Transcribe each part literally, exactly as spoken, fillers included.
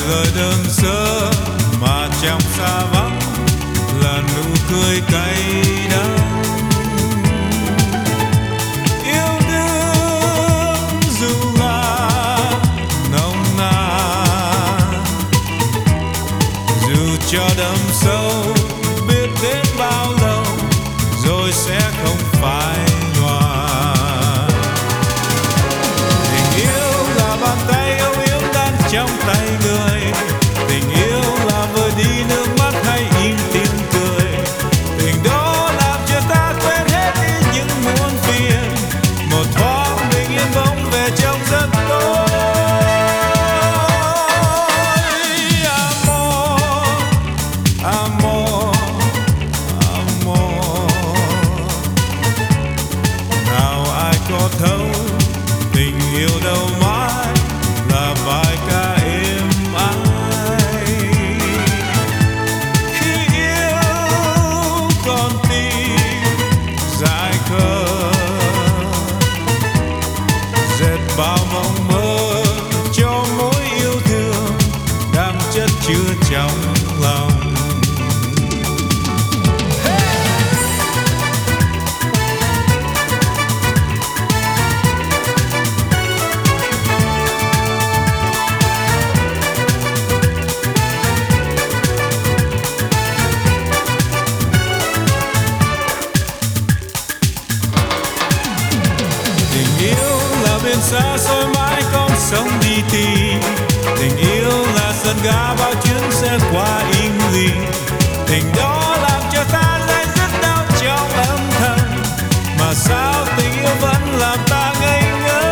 lời đơn sơ mà trong xa vắng là nụ cười cay đắng. Yêu đương dù là nồng nàn, dù cho đậm sâu biết đến bao lâu rồi sẽ không phai nhòa. Tình yêu là bàn tay âu yếm đang trong tay người, tình yêu là vơi đi nước mắt hay im tiếng cười, tình đó làm cho ta quên hết đi những muộn phiền, một thoáng bình yên bỗng về trong giấc tối. Amor, amor, nào ai có thấu tình yêu đâu mãi là bài ca êm ái. Khi yêu con tim dại khờ, dệt bao mộng mơ cho mối yêu thương đang chất chứa trong lòng. Tình yêu là biển xa xôi mãi con sông đi tìm, tình yêu là sân ga bao chuyến xe qua im lìm, tình đó làm cho ta lại rất đau trong âm thầm, mà sao tình yêu vẫn làm ta ngây ngơ.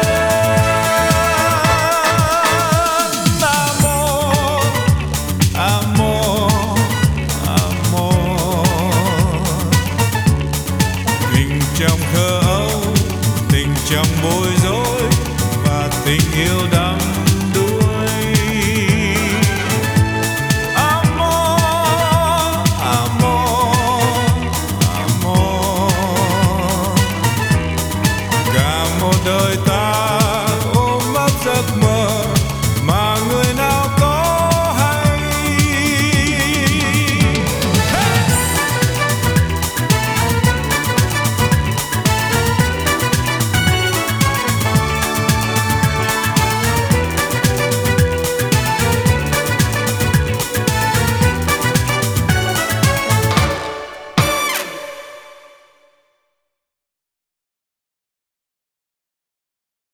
Amor, amor, amor, tình trong thơ ấu, tình trong bối rối và tình yêu đắm đuối. Amor, amor, amor, cả một đời ta